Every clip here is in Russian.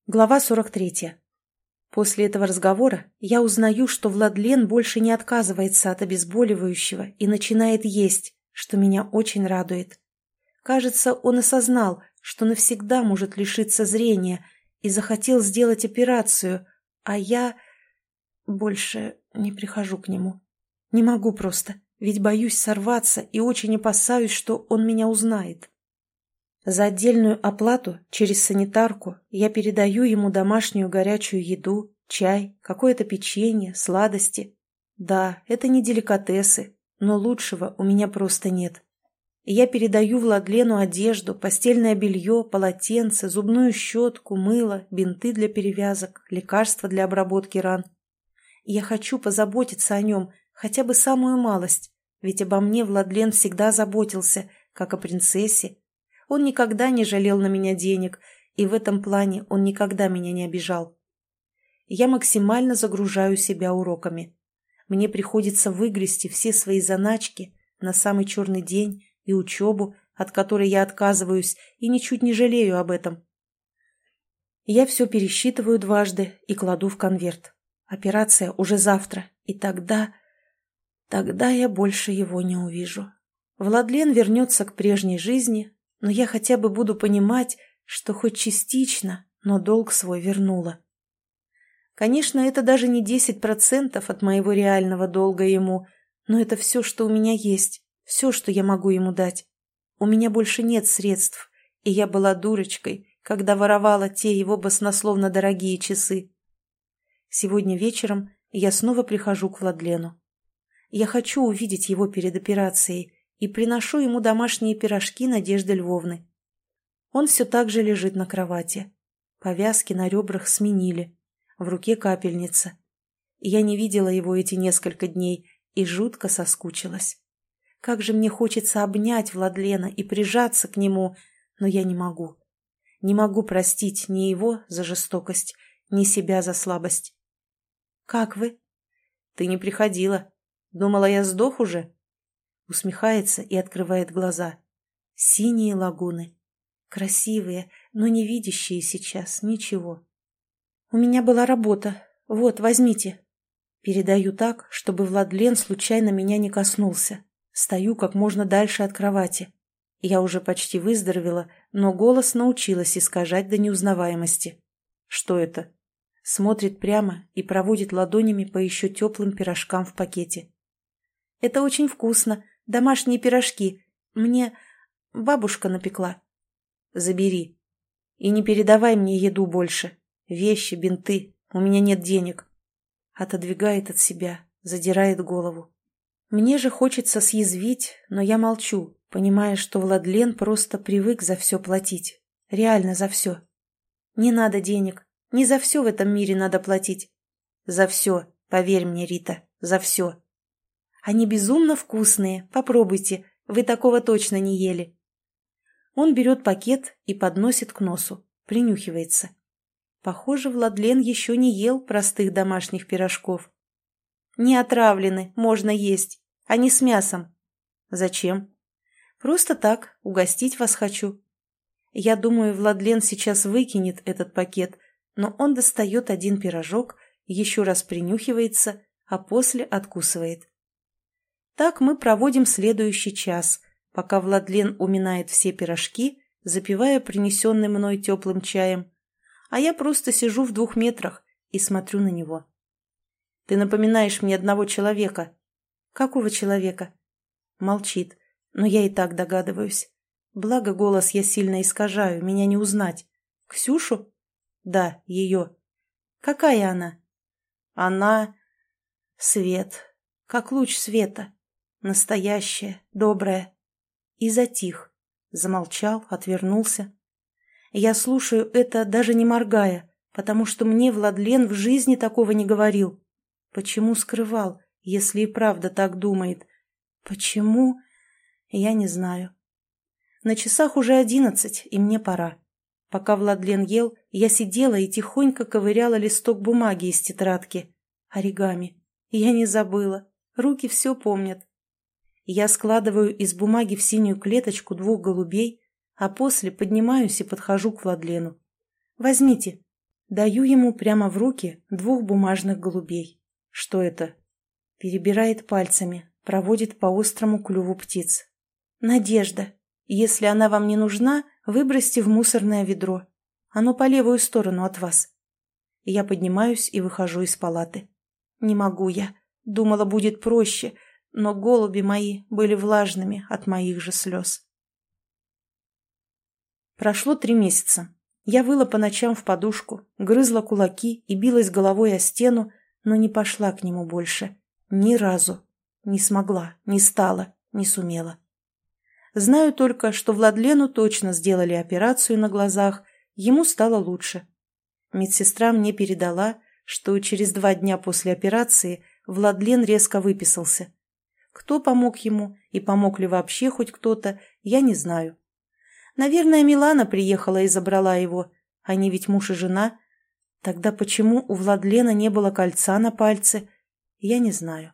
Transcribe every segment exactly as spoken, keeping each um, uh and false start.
Глава сорок третья. После этого разговора я узнаю, что Владлен больше не отказывается от обезболивающего и начинает есть, что меня очень радует. Кажется, он осознал, что навсегда может лишиться зрения и захотел сделать операцию, а я больше не прихожу к нему. Не могу просто, ведь боюсь сорваться и очень опасаюсь, что он меня узнает. За отдельную оплату через санитарку я передаю ему домашнюю горячую еду, чай, какое-то печенье, сладости. Да, это не деликатесы, но лучшего у меня просто нет. Я передаю Владлену одежду, постельное белье, полотенце, зубную щетку, мыло, бинты для перевязок, лекарства для обработки ран. Я хочу позаботиться о нем, хотя бы самую малость, ведь обо мне Владлен всегда заботился, как о принцессе. Он никогда не жалел на меня денег, и в этом плане он никогда меня не обижал. Я максимально загружаю себя уроками. Мне приходится выгрести все свои заначки на самый черный день и учебу, от которой я отказываюсь, и ничуть не жалею об этом. Я все пересчитываю дважды и кладу в конверт. Операция уже завтра, и тогда... Тогда я больше его не увижу. Владлен вернется к прежней жизни, но я хотя бы буду понимать, что хоть частично, но долг свой вернула. Конечно, это даже не десять процентов от моего реального долга ему, но это все, что у меня есть, все, что я могу ему дать. У меня больше нет средств, и я была дурочкой, когда воровала те его баснословно дорогие часы. Сегодня вечером я снова прихожу к Владлену. Я хочу увидеть его перед операцией, и приношу ему домашние пирожки Надежды Львовны. Он все так же лежит на кровати. Повязки на ребрах сменили. В руке капельница. Я не видела его эти несколько дней и жутко соскучилась. Как же мне хочется обнять Владлена и прижаться к нему, но я не могу. Не могу простить ни его за жестокость, ни себя за слабость. «Как вы?» «Ты не приходила. Думала, я сдох уже?» Усмехается и открывает глаза. Синие лагуны. Красивые, но не видящие сейчас ничего. «У меня была работа. Вот, возьмите». Передаю так, чтобы Владлен случайно меня не коснулся. Стою как можно дальше от кровати. Я уже почти выздоровела, но голос научилась искажать до неузнаваемости. «Что это?» Смотрит прямо и проводит ладонями по еще теплым пирожкам в пакете. «Это очень вкусно. Домашние пирожки. Мне бабушка напекла». «Забери. И не передавай мне еду больше. Вещи, бинты. У меня нет денег». Отодвигает от себя, задирает голову. Мне же хочется съязвить, но я молчу, понимая, что Владлен просто привык за все платить. Реально за все. Не надо денег. Не за все в этом мире надо платить. За все, поверь мне, Рита, за все. Они безумно вкусные, попробуйте, вы такого точно не ели. Он берет пакет и подносит к носу, принюхивается. Похоже, Владлен еще не ел простых домашних пирожков. Не отравлены, можно есть, они с мясом. Зачем? Просто так, угостить вас хочу. Я думаю, Владлен сейчас выкинет этот пакет, но он достает один пирожок, еще раз принюхивается, а после откусывает. Так мы проводим следующий час, пока Владлен уминает все пирожки, запивая принесенным мной теплым чаем, а я просто сижу в двух метрах и смотрю на него. «Ты напоминаешь мне одного человека». «Какого человека?» Молчит, но я и так догадываюсь. Благо голос я сильно искажаю, меня не узнать. «Ксюшу?» «Да, ее». «Какая она?» «Она... свет, как луч света. Настоящая, добрая». И затих. Замолчал, отвернулся. Я слушаю это, даже не моргая, потому что мне Владлен в жизни такого не говорил. Почему скрывал, если и правда так думает? Почему? Я не знаю. На часах уже одиннадцать, и мне пора. Пока Владлен ел, я сидела и тихонько ковыряла листок бумаги из тетрадки. Оригами. Я не забыла. Руки все помнят. Я складываю из бумаги в синюю клеточку двух голубей, а после поднимаюсь и подхожу к Владлену. «Возьмите». Даю ему прямо в руки двух бумажных голубей. Что это? Перебирает пальцами, проводит по острому клюву птиц. Надежда. Если она вам не нужна, выбросьте в мусорное ведро. Оно по левую сторону от вас. Я поднимаюсь и выхожу из палаты. Не могу я. Думала, будет проще, но голуби мои были влажными от моих же слез. Прошло три месяца. Я выла по ночам в подушку, грызла кулаки и билась головой о стену, но не пошла к нему больше. Ни разу. Не смогла, не стала, не сумела. Знаю только, что Владлену точно сделали операцию на глазах, ему стало лучше. Медсестра мне передала, что через два дня после операции Владлен резко выписался. Кто помог ему и помог ли вообще хоть кто-то, я не знаю. Наверное, Милана приехала и забрала его. Они ведь муж и жена. Тогда почему у Владлена не было кольца на пальце? Я не знаю.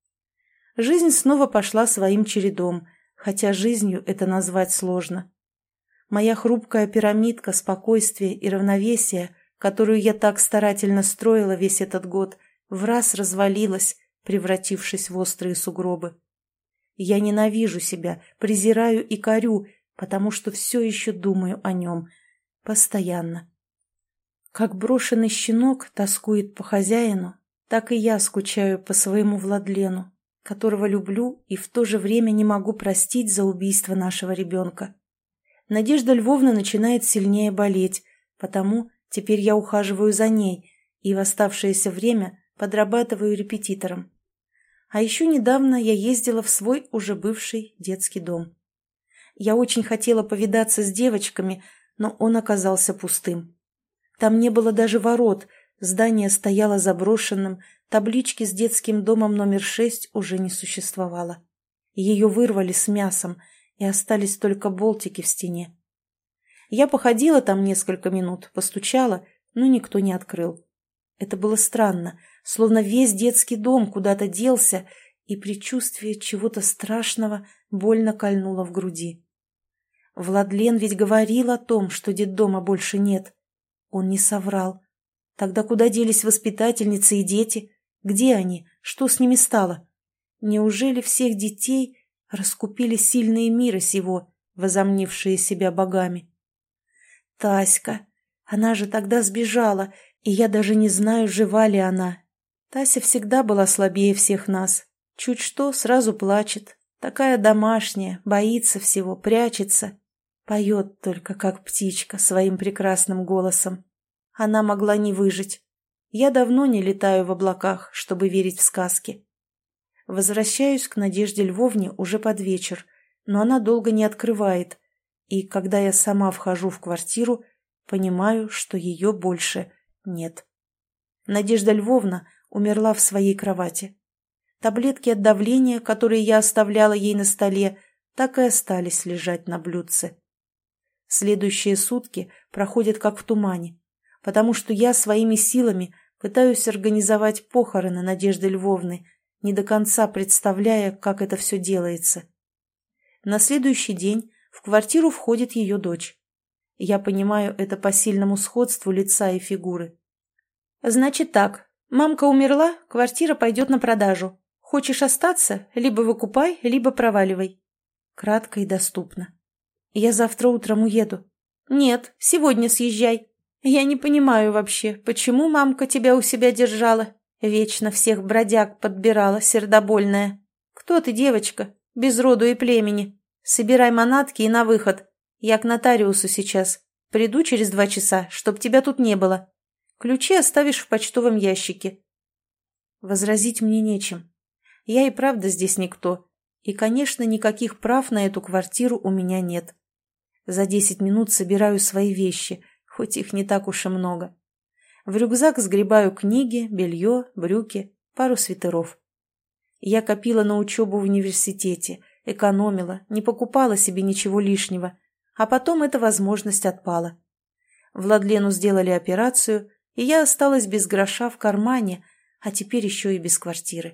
Жизнь снова пошла своим чередом, хотя жизнью это назвать сложно. Моя хрупкая пирамидка спокойствия и равновесия, которую я так старательно строила весь этот год, враз развалилась, превратившись в острые сугробы. Я ненавижу себя, презираю и корю, потому что все еще думаю о нем. Постоянно. Как брошенный щенок тоскует по хозяину, так и я скучаю по своему Владлену, которого люблю и в то же время не могу простить за убийство нашего ребенка. Надежда Львовна начинает сильнее болеть, потому теперь я ухаживаю за ней и в оставшееся время подрабатываю репетитором. А еще недавно я ездила в свой уже бывший детский дом. Я очень хотела повидаться с девочками, но он оказался пустым. Там не было даже ворот, здание стояло заброшенным, таблички с детским домом номер шесть уже не существовало. Ее вырвали с мясом, и остались только болтики в стене. Я походила там несколько минут, постучала, но никто не открыл. Это было странно, словно весь детский дом куда-то делся, и предчувствие чего-то страшного больно кольнуло в груди. Владлен ведь говорил о том, что детдома больше нет. Он не соврал. Тогда куда делись воспитательницы и дети? Где они? Что с ними стало? Неужели всех детей раскупили сильные мира сего, возомнившие себя богами? Таська. Она же тогда сбежала, и я даже не знаю, жива ли она. Тася всегда была слабее всех нас. Чуть что, сразу плачет. Такая домашняя, боится всего, прячется. Поет только, как птичка, своим прекрасным голосом. Она могла не выжить. Я давно не летаю в облаках, чтобы верить в сказки. Возвращаюсь к Надежде Львовне уже под вечер, но она долго не открывает, и когда я сама вхожу в квартиру, понимаю, что ее больше нет. Надежда Львовна умерла в своей кровати. Таблетки от давления, которые я оставляла ей на столе, так и остались лежать на блюдце. Следующие сутки проходят как в тумане, потому что я своими силами пытаюсь организовать похороны Надежды Львовны, не до конца представляя, как это все делается. На следующий день в квартиру входит ее дочь. Я понимаю это по сильному сходству лица и фигуры. «Значит так, мамка умерла, квартира пойдет на продажу. Хочешь остаться, либо выкупай, либо проваливай». Кратко и доступно. «Я завтра утром уеду». «Нет, сегодня съезжай. Я не понимаю вообще, почему мамка тебя у себя держала. Вечно всех бродяг подбирала, сердобольная. Кто ты, девочка, без роду и племени? Собирай манатки и на выход. Я к нотариусу сейчас. Приду через два часа, чтоб тебя тут не было. Ключи оставишь в почтовом ящике». Возразить мне нечем. Я и правда здесь никто. И, конечно, никаких прав на эту квартиру у меня нет. За десять минут собираю свои вещи, хоть их не так уж и много. В рюкзак сгребаю книги, белье, брюки, пару свитеров. Я копила на учебу в университете, экономила, не покупала себе ничего лишнего, а потом эта возможность отпала. Владлену сделали операцию, и я осталась без гроша в кармане, а теперь еще и без квартиры.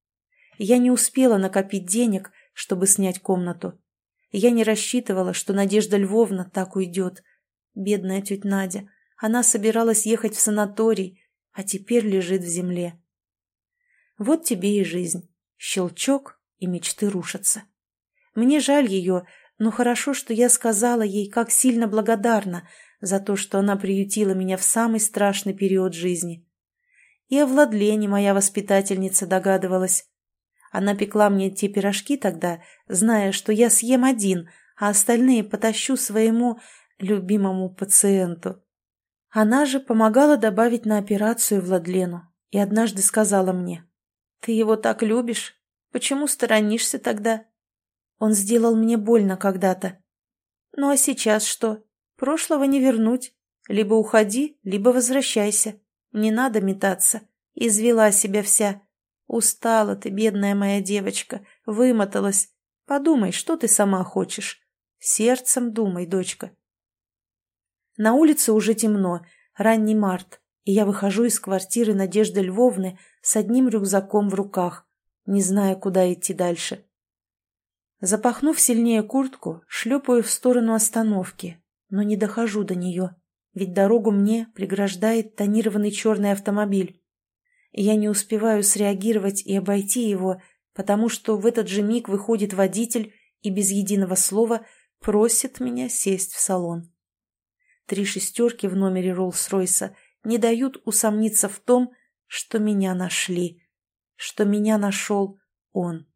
Я не успела накопить денег, чтобы снять комнату. Я не рассчитывала, что Надежда Львовна так уйдет. Бедная тетя Надя. Она собиралась ехать в санаторий, а теперь лежит в земле. Вот тебе и жизнь. Щелчок, и мечты рушатся. Мне жаль ее, но хорошо, что я сказала ей, как сильно благодарна за то, что она приютила меня в самый страшный период жизни. И о Владлене моя воспитательница догадывалась. Она пекла мне те пирожки тогда, зная, что я съем один, а остальные потащу своему любимому пациенту. Она же помогала добавить на операцию Владлену и однажды сказала мне: «Ты его так любишь? Почему сторонишься тогда? Он сделал мне больно когда-то. Ну а сейчас что? Прошлого не вернуть. Либо уходи, либо возвращайся. Не надо метаться. Извела себя вся. Устала ты, бедная моя девочка, вымоталась. Подумай, что ты сама хочешь. Сердцем думай, дочка». На улице уже темно, ранний март, и я выхожу из квартиры Надежды Львовны с одним рюкзаком в руках, не зная, куда идти дальше. Запахнув сильнее куртку, шлепаю в сторону остановки, но не дохожу до нее, ведь дорогу мне преграждает тонированный черный автомобиль. Я не успеваю среагировать и обойти его, потому что в этот же миг выходит водитель и без единого слова просит меня сесть в салон. Три шестерки в номере Роллс-Ройса не дают усомниться в том, что меня нашли, что меня нашел он.